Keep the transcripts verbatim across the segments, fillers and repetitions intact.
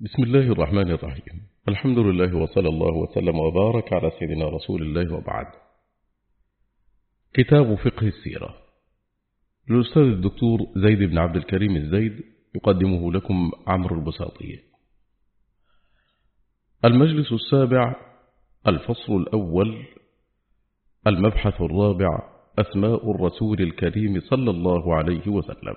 بسم الله الرحمن الرحيم. الحمد لله وصلى الله وسلم وبارك على سيدنا رسول الله وبعد. كتاب فقه السيرة للأستاذ الدكتور زيد بن عبد الكريم الزيد، يقدمه لكم عمرو البساطي. المجلس السابع، الفصل الأول، المبحث الرابع، أسماء الرسول الكريم صلى الله عليه وسلم.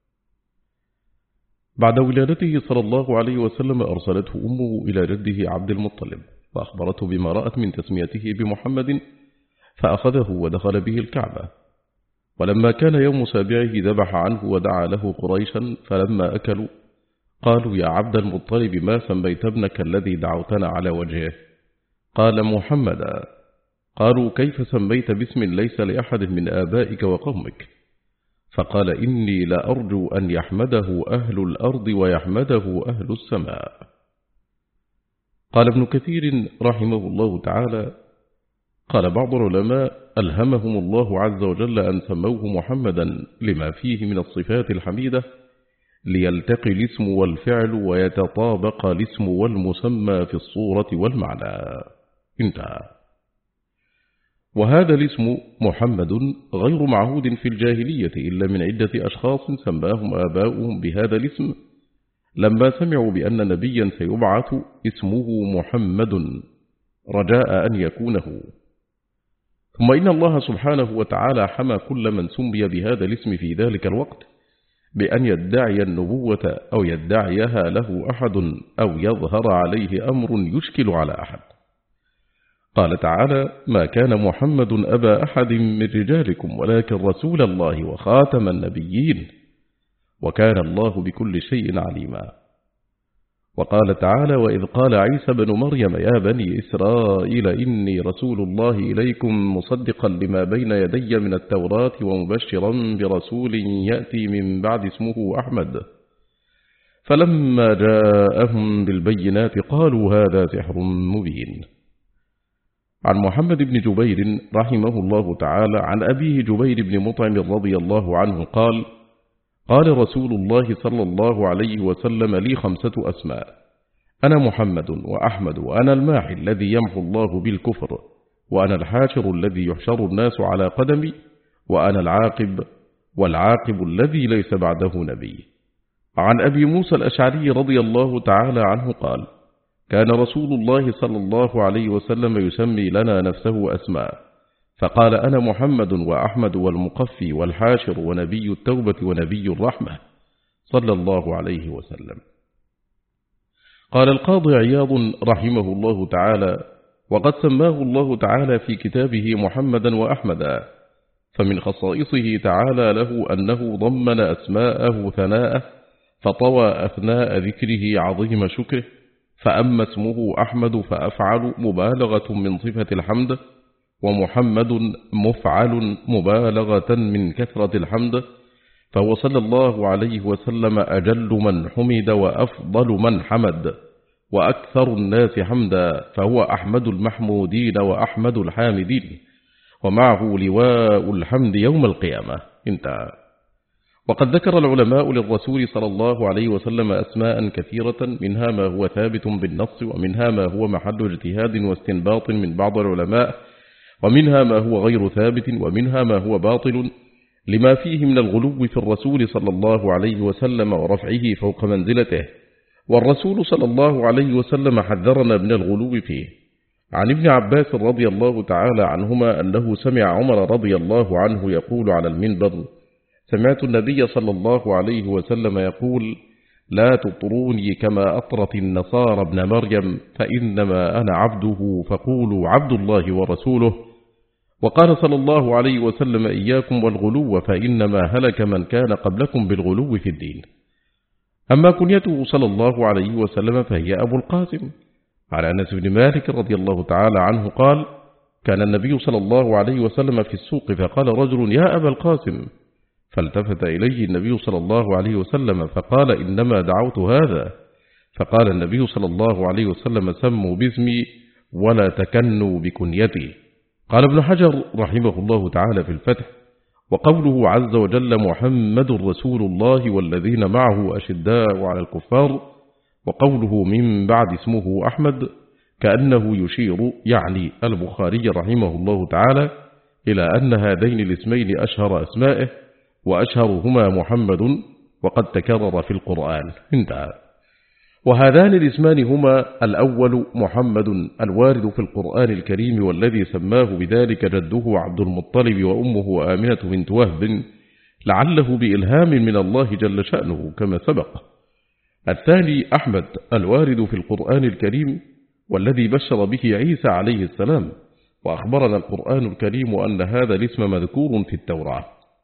بعد ولادته صلى الله عليه وسلم أرسلته أمه إلى جده عبد المطلب، فأخبرته بما رأت من تسميته بمحمد، فأخذه ودخل به الكعبة. ولما كان يوم سابعه ذبح عنه ودعا له قريشا، فلما أكلوا قالوا: يا عبد المطلب، ما سميت ابنك الذي دعوتنا على وجهه؟ قال: محمدا. قالوا: كيف سميت باسم ليس لأحد من آبائك وقومك؟ فقال: إني لأرجو أن يحمده أهل الأرض ويحمده أهل السماء. قال ابن كثير رحمه الله تعالى: قال بعض العلماء: ألهمهم الله عز وجل أن سموه محمدا لما فيه من الصفات الحميدة، ليلتقي الاسم والفعل ويتطابق الاسم والمسمى في الصورة والمعنى. انتهى. وهذا الاسم محمد غير معهود في الجاهلية إلا من عدة أشخاص سماهم آباؤهم بهذا الاسم لما سمعوا بأن نبيا سيبعث اسمه محمد رجاء أن يكونه. ثم إن الله سبحانه وتعالى حمى كل من سمي بهذا الاسم في ذلك الوقت بأن يدعي النبوة أو يدعيها له أحد أو يظهر عليه أمر يشكل على أحد. قال تعالى: ما كان محمد أبا أحد من رجالكم ولكن رسول الله وخاتم النبيين وكان الله بكل شيء عليما. وقال تعالى: وإذ قال عيسى بن مريم يا بني إسرائيل إني رسول الله إليكم مصدقا لما بين يدي من التوراة ومبشرا برسول يأتي من بعد اسمه أحمد. فلما جاءهم بالبينات قالوا هذا سحر مبين. عن محمد بن جبير رحمه الله تعالى عن أبيه جبير بن مطعم رضي الله عنه قال: قال رسول الله صلى الله عليه وسلم: لي خمسة أسماء، أنا محمد وأحمد وأنا الماحي الذي يمحو الله بالكفر، وأنا الحاشر الذي يحشر الناس على قدمي، وأنا العاقب والعاقب الذي ليس بعده نبي. عن أبي موسى الأشعري رضي الله تعالى عنه قال: كان رسول الله صلى الله عليه وسلم يسمي لنا نفسه أسماء، فقال: أنا محمد وأحمد والمقفي والحاشر ونبي التوبة ونبي الرحمة صلى الله عليه وسلم. قال القاضي عياض رحمه الله تعالى: وقد سماه الله تعالى في كتابه محمدا وأحمدا، فمن خصائصه تعالى له أنه ضمن أسماءه ثناءه، فطوى أثناء ذكره عظيم شكره. فأما اسمه أحمد فأفعل مبالغة من صفة الحمد، ومحمد مفعل مبالغة من كثرة الحمد، فهو صلى الله عليه وسلم أجل من حمد وأفضل من حمد وأكثر الناس حمدا، فهو أحمد المحمودين وأحمد الحامدين، ومعه لواء الحمد يوم القيامة. انتهى. وقد ذكر العلماء للرسول صلى الله عليه وسلم أسماء كثيرة، منها ما هو ثابت بالنص، ومنها ما هو محل اجتهاد واستنباط من بعض العلماء، ومنها ما هو غير ثابت، ومنها ما هو باطل لما فيه من الغلو في الرسول صلى الله عليه وسلم ورفعه فوق منزلته، والرسول صلى الله عليه وسلم حذرنا من الغلو فيه. عن ابن عباس رضي الله تعالى عنهما أنه سمع عمر رضي الله عنه يقول على المنبر: سمعت النبي صلى الله عليه وسلم يقول: لا تطروني كما أطرت النصارى ابن مريم، فإنما أنا عبده فقولوا عبد الله ورسوله. وقال صلى الله عليه وسلم: إياكم والغلو، فإنما هلك من كان قبلكم بالغلو في الدين. أما كنيته صلى الله عليه وسلم فهي أبو القاسم. على أنس بن مالك رضي الله تعالى عنه قال: كان النبي صلى الله عليه وسلم في السوق، فقال رجل: يا أبا القاسم، فالتفت إليه النبي صلى الله عليه وسلم فقال: إنما دعوت هذا. فقال النبي صلى الله عليه وسلم: سموا باسمي ولا تكنوا بكنيتي. قال ابن حجر رحمه الله تعالى في الفتح: وقوله عز وجل: محمد رسول الله والذين معه أشداء على الكفار، وقوله من بعد اسمه أحمد كأنه يشير يعني البخاري رحمه الله تعالى إلى أن هذين الاسمين أشهر أسمائه وأشهرهما محمد وقد تكرر في القرآن. انتهى. وهذان الاسمان هما الأول محمد الوارد في القرآن الكريم والذي سماه بذلك جده عبد المطلب وأمه آمنة بنت وهب لعله بإلهام من الله جل شأنه كما سبق. الثاني أحمد الوارد في القرآن الكريم والذي بشر به عيسى عليه السلام، وأخبرنا القرآن الكريم أن هذا الاسم مذكور في التوراة.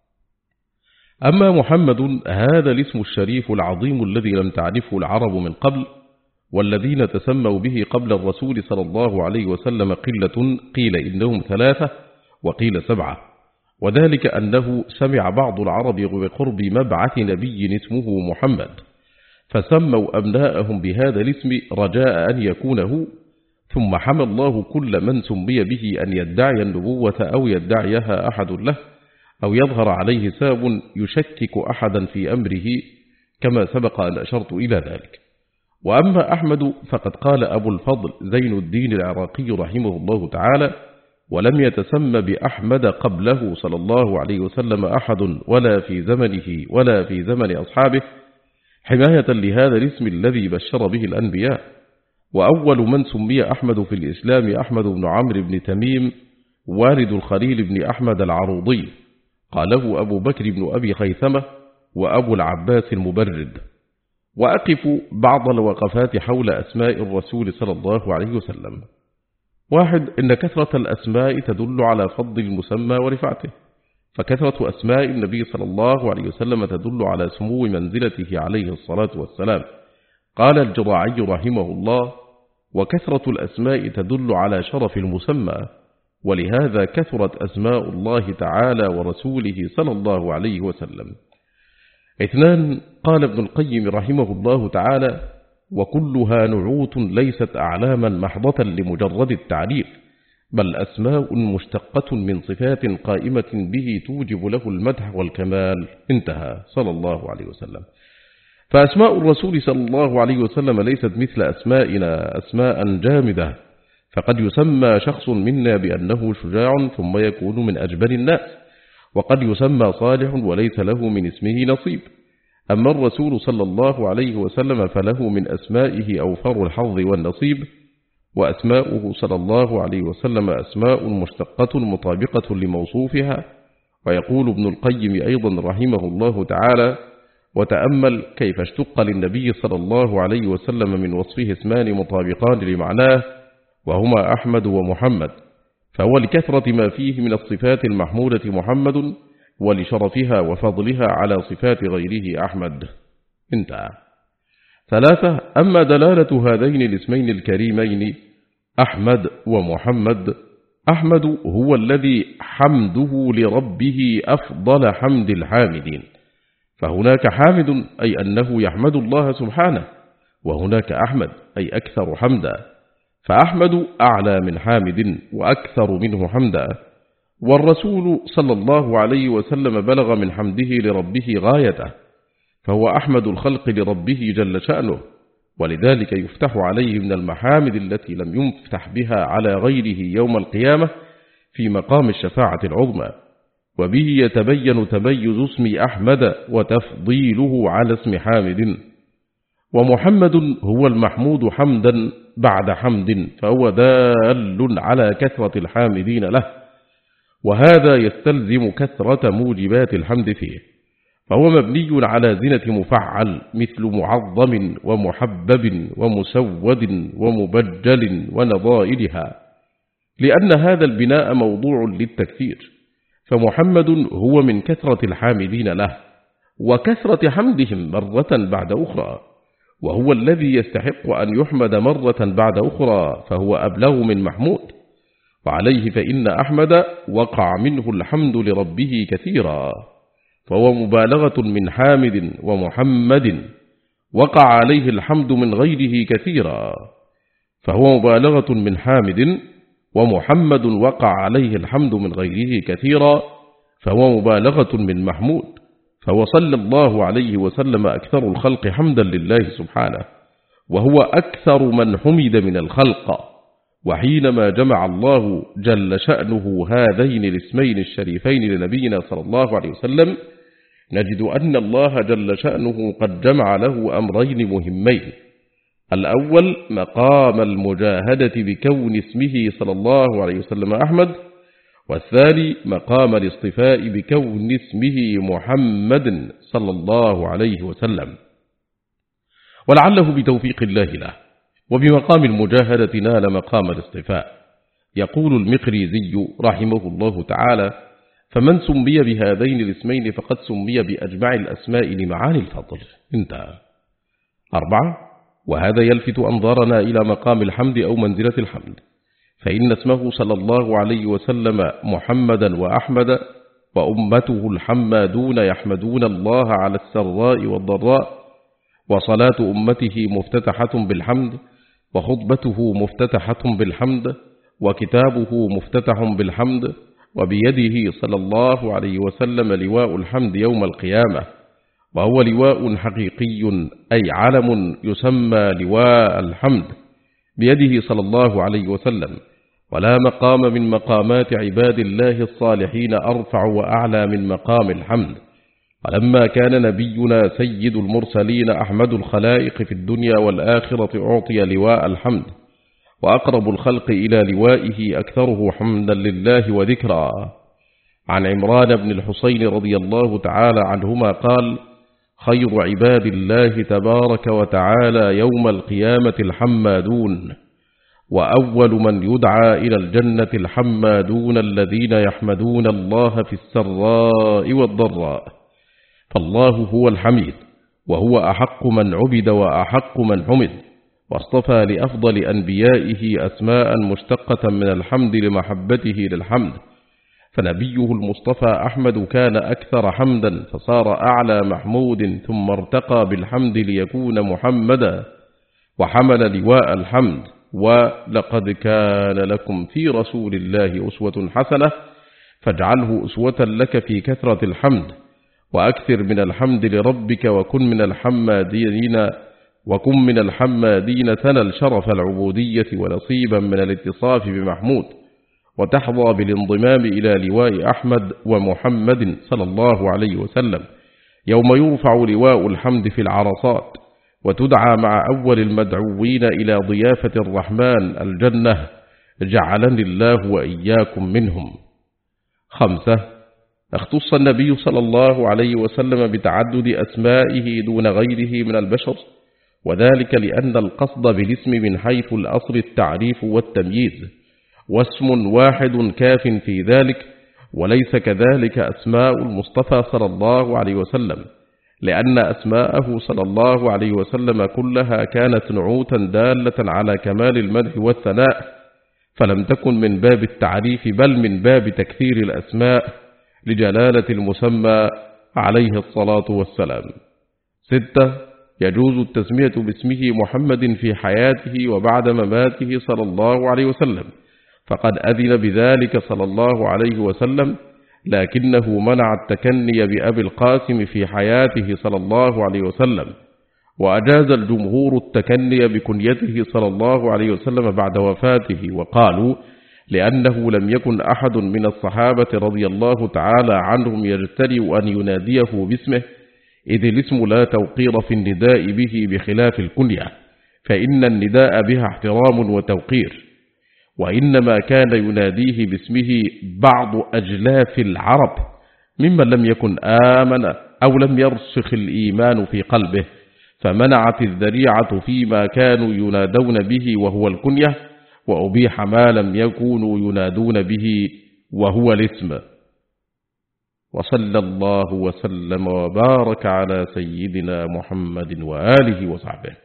أما محمد هذا الاسم الشريف العظيم الذي لم تعرفه العرب من قبل، والذين تسموا به قبل الرسول صلى الله عليه وسلم قلة، قيل إنهم ثلاثة وقيل سبعة، وذلك أنه سمع بعض العرب بقرب مبعث نبي اسمه محمد فسموا أبناءهم بهذا الاسم رجاء أن يكونه، ثم حمى الله كل من سمي به أن يدعي النبوة أو يدعيها أحد له أو يظهر عليه ساب يشكك أحدا في أمره كما سبق أن أشرت إلى ذلك. وأما أحمد فقد قال أبو الفضل زين الدين العراقي رحمه الله تعالى: ولم يتسمى بأحمد قبله صلى الله عليه وسلم أحد ولا في زمنه ولا في زمن أصحابه، حماية لهذا الاسم الذي بشر به الأنبياء. وأول من سمي أحمد في الإسلام أحمد بن عمرو بن تميم والد الخليل بن أحمد العروضي، قاله أبو بكر بن أبي خيثمة وأبو العباس المبرد. وأقف بعض الوقفات حول أسماء الرسول صلى الله عليه وسلم. واحد، إن كثرة الأسماء تدل على فضل المسمى ورفعته، فكثرة أسماء النبي صلى الله عليه وسلم تدل على سمو منزلته عليه الصلاة والسلام. قال الجراعي رحمه الله: وكثرة الأسماء تدل على شرف المسمى، ولهذا كثرت أسماء الله تعالى ورسوله صلى الله عليه وسلم. اثنان، قال ابن القيم رحمه الله تعالى: وكلها نعوت ليست أعلاما محضة لمجرد التعريف، بل أسماء مشتقة من صفات قائمة به توجب له المدح والكمال. انتهى صلى الله عليه وسلم. فأسماء الرسول صلى الله عليه وسلم ليست مثل أسمائنا أسماء جامدة، فقد يسمى شخص منا بأنه شجاع ثم يكون من أجبر الناس، وقد يسمى صالح وليس له من اسمه نصيب. أما الرسول صلى الله عليه وسلم فله من أسمائه أوفر الحظ والنصيب، وأسماؤه صلى الله عليه وسلم أسماء مشتقة مطابقة لموصوفها. ويقول ابن القيم أيضا رحمه الله تعالى: وتأمل كيف اشتق للنبي صلى الله عليه وسلم من وصفه اسمان مطابقان لمعناه، وهما أحمد ومحمد، فهو لكثرة ما فيه من الصفات المحمودة محمد، ولشرفها وفضلها على صفات غيره أحمد. انتهى. ثلاثة، أما دلالة هذين الاسمين الكريمين أحمد ومحمد: أحمد هو الذي حمده لربه أفضل حمد الحامدين، فهناك حامد أي أنه يحمد الله سبحانه، وهناك أحمد أي أكثر حمدا، فأحمد أعلى من حامد وأكثر منه حمدا. والرسول صلى الله عليه وسلم بلغ من حمده لربه غايته، فهو أحمد الخلق لربه جل شأنه، ولذلك يفتح عليه من المحامد التي لم يفتح بها على غيره يوم القيامة في مقام الشفاعة العظمى. وبه يتبين تميز اسم أحمد وتفضيله على اسم حامد. ومحمد هو المحمود حمدا بعد حمد، فهو دال على كثرة الحامدين له، وهذا يستلزم كثرة موجبات الحمد فيه، فهو مبني على زنة مفعل مثل معظم ومحبب ومسود ومبجل ونظائرها، لأن هذا البناء موضوع للتكثير. فمحمد هو من كثرة الحامدين له وكثرة حمدهم مرة بعد أخرى، وهو الذي يستحق أن يحمد مرة بعد أخرى، فهو أبلغ من محمود. وعليه فإن أحمد وقع منه الحمد لربه كثيرا، فهو مبالغة من حامد. ومحمد وقع عليه الحمد من غيره كثيرا، فهو مبالغة من حامد. ومحمد وقع عليه الحمد من غيره كثيرا، فهو مبالغة من محمود، فهو صلى الله عليه وسلم أكثر الخلق حمدا لله سبحانه، وهو أكثر من حمد من الخلق. وحينما جمع الله جل شأنه هذين الاسمين الشريفين لنبينا صلى الله عليه وسلم نجد أن الله جل شأنه قد جمع له أمرين مهمين: الأول مقام المجاهدة بكون اسمه صلى الله عليه وسلم أحمد، والثاني مقام الاصطفاء بكون اسمه محمد صلى الله عليه وسلم. ولعله بتوفيق الله له وبمقام المجاهدة نال مقام الاصطفاء. يقول المقريزي رحمه الله تعالى: فمن سمي بهذين الاسمين فقد سمي بأجمع الأسماء لمعاني الفضل. انتهى. أربعة: وهذا يلفت أنظارنا إلى مقام الحمد أو منزلة الحمد، فإن اسمه صلى الله عليه وسلم محمدا وأحمد، وأمته الحمادون يحمدون الله على السراء والضراء، وصلاة أمته مفتتحة بالحمد، وخطبته مفتتحة بالحمد، وكتابه مفتتح بالحمد، وبيده صلى الله عليه وسلم لواء الحمد يوم القيامة، وهو لواء حقيقي أي علم يسمى لواء الحمد بيده صلى الله عليه وسلم. ولا مقام من مقامات عباد الله الصالحين أرفع وأعلى من مقام الحمد. ولما كان نبينا سيد المرسلين أحمد الخلائق في الدنيا والآخرة أعطي لواء الحمد، وأقرب الخلق إلى لوائه أكثره حمدا لله وذكرا. عن عمران بن الحسين رضي الله تعالى عنهما قال: خير عباد الله تبارك وتعالى يوم القيامة الحمادون، وأول من يدعى إلى الجنة الحمادون الذين يحمدون الله في السراء والضراء. فالله هو الحميد، وهو أحق من عبد وأحق من حمد، واصطفى لأفضل أنبيائه أسماء مشتقة من الحمد لمحبته للحمد. فنبيه المصطفى أحمد كان أكثر حمدا فصار أعلى محمود، ثم ارتقى بالحمد ليكون محمدا وحمل لواء الحمد. ولقد كان لكم في رسول الله أسوة حسنة، فاجعله أسوة لك في كثرة الحمد، وأكثر من الحمد لربك، وكن من الحمادين وكن من الحمادين تنل شرف العبودية ونصيبا من الاتصاف بمحمود، وتحظى بالانضمام إلى لواء أحمد ومحمد صلى الله عليه وسلم يوم يرفع لواء الحمد في العرصات، وتدعى مع أول المدعوين إلى ضيافة الرحمن الجنة، جعلني الله وإياكم منهم. خمسة: اختص النبي صلى الله عليه وسلم بتعدد أسمائه دون غيره من البشر، وذلك لأن القصد بالاسم من حيث الأصل التعريف والتمييز، واسم واحد كاف في ذلك، وليس كذلك أسماء المصطفى صلى الله عليه وسلم، لأن أسماءه صلى الله عليه وسلم كلها كانت نعوتا دالة على كمال المدح والثناء، فلم تكن من باب التعريف بل من باب تكثير الأسماء لجلالة المسمى عليه الصلاة والسلام. ستة: يجوز التسمية باسمه محمد في حياته وبعد مماته صلى الله عليه وسلم، فقد أذن بذلك صلى الله عليه وسلم، لكنه منع التكني بأبي القاسم في حياته صلى الله عليه وسلم، وأجاز الجمهور التكني بكنيته صلى الله عليه وسلم بعد وفاته، وقالوا لأنه لم يكن أحد من الصحابة رضي الله تعالى عنهم يجترئ أن يناديه باسمه، إذ الاسم لا توقير في النداء به بخلاف الكنية، فإن النداء بها احترام وتوقير، وإنما كان يناديه باسمه بعض أجلاف العرب ممن لم يكن آمن أو لم يرسخ الإيمان في قلبه، فمنعت الذريعة فيما كانوا ينادون به وهو الكنية، وأبيح ما لم يكونوا ينادون به وهو الاسم. وصلى الله وسلم وبارك على سيدنا محمد وآله وصحبه.